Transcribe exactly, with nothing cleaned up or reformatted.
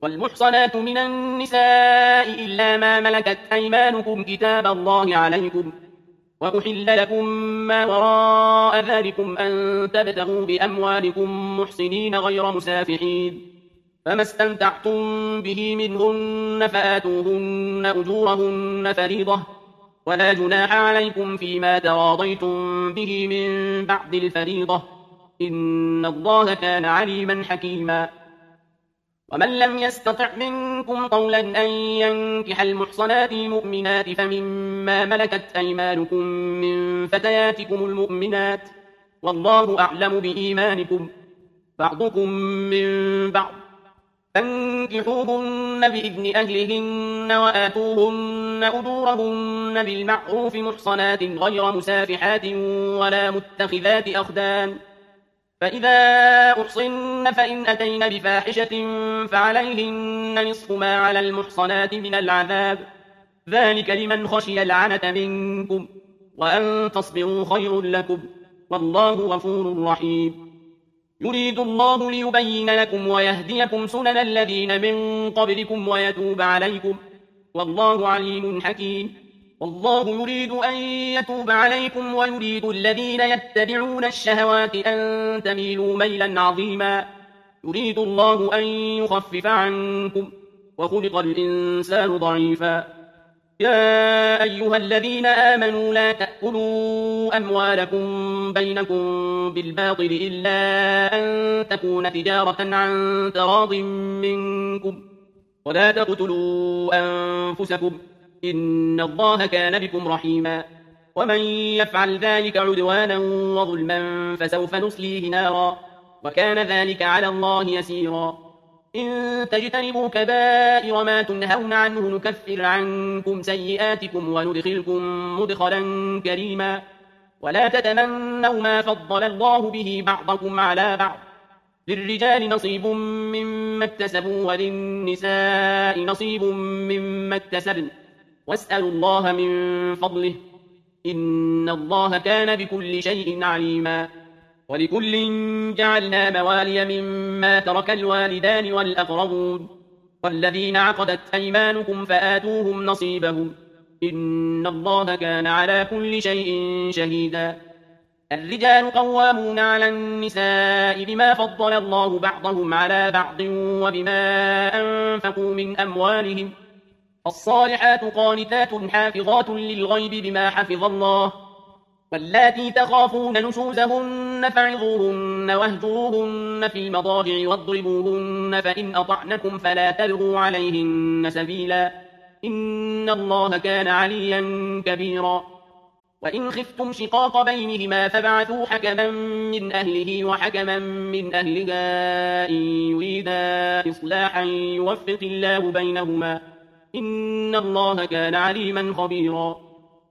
والمحصنات من النساء إلا ما ملكت أيمانكم كتاب الله عليكم، وأحل لكم ما وراء ذلكم أن تبتغوا بأموالكم محصنين غير مسافحين، فما استمتعتم به منهن فآتوهن أجورهن فريضة، ولا جناح عليكم فيما تراضيتم به من بعد الفريضة، إن الله كان عليما حكيما. ومن لم يستطع منكم طولا أن ينكح المحصنات المؤمنات فمما ملكت أيمانكم من فتياتكم المؤمنات، والله أعلم بإيمانكم، بعضكم من بعض، فانكحوهن بإذن أهلهن وآتوهن أجورهن بالمعروف محصنات غير مسافحات ولا متخذات أخدان، فإذا أحصن فإن أتين بفاحشة فعليهن نصف ما على المحصنات من العذاب، ذلك لمن خشي العنة منكم، وأن تصبروا خير لكم، والله غفور رحيم. يريد الله ليبين لكم ويهديكم سنن الذين من قبلكم ويتوب عليكم، والله عليم حكيم. والله يريد أن يتوب عليكم ويريد الذين يتبعون الشهوات أن تميلوا ميلا عظيما، يريد الله أن يخفف عنكم، وخلق الإنسان ضعيفا. يا أيها الذين آمنوا لا تأكلوا أموالكم بينكم بالباطل إلا أن تكون تجارة عن تراض منكم، ولا تقتلوا أنفسكم، إن الله كان بكم رحيما. ومن يفعل ذلك عدوانا وظلما فسوف نصليه نارا، وكان ذلك على الله يسيرا. إن تجتنبوا كبائر ما تنهون عنه نكفر عنكم سيئاتكم وندخلكم مدخلا كريما. ولا تتمنوا ما فضل الله به بعضكم على بعض، للرجال نصيب مما اكتسبوا وللنساء نصيب مما اكتسبن، واسألوا الله من فضله، إن الله كان بكل شيء عليما. ولكل جعلنا موالي مما ترك الوالدان والأقربون، والذين عقدت أيمانكم فآتوهم نصيبهم، إن الله كان على كل شيء شهيدا. الرجال قوامون على النساء بما فضل الله بعضهم على بعض وبما أنفقوا من أموالهم، الصالحات قانتات حافظات للغيب بما حفظ الله، واللاتي تخافون نشوزهن فعظوهن واهجروهن في المضاجع واضربوهن، فإن أطعنكم فلا تبغوا عليهن سبيلا، إن الله كان عليا كبيرا. وإن خفتم شقاق بينهما فابعثوا حكما من أهله وحكما من أهلها إن يريدا إصلاحا يوفق الله بينهما، إن الله كان عليما خبيرا.